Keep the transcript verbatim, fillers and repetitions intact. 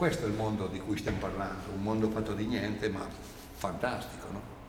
questo è il mondo di cui stiamo parlando, un mondo fatto di niente, ma fantastico, no?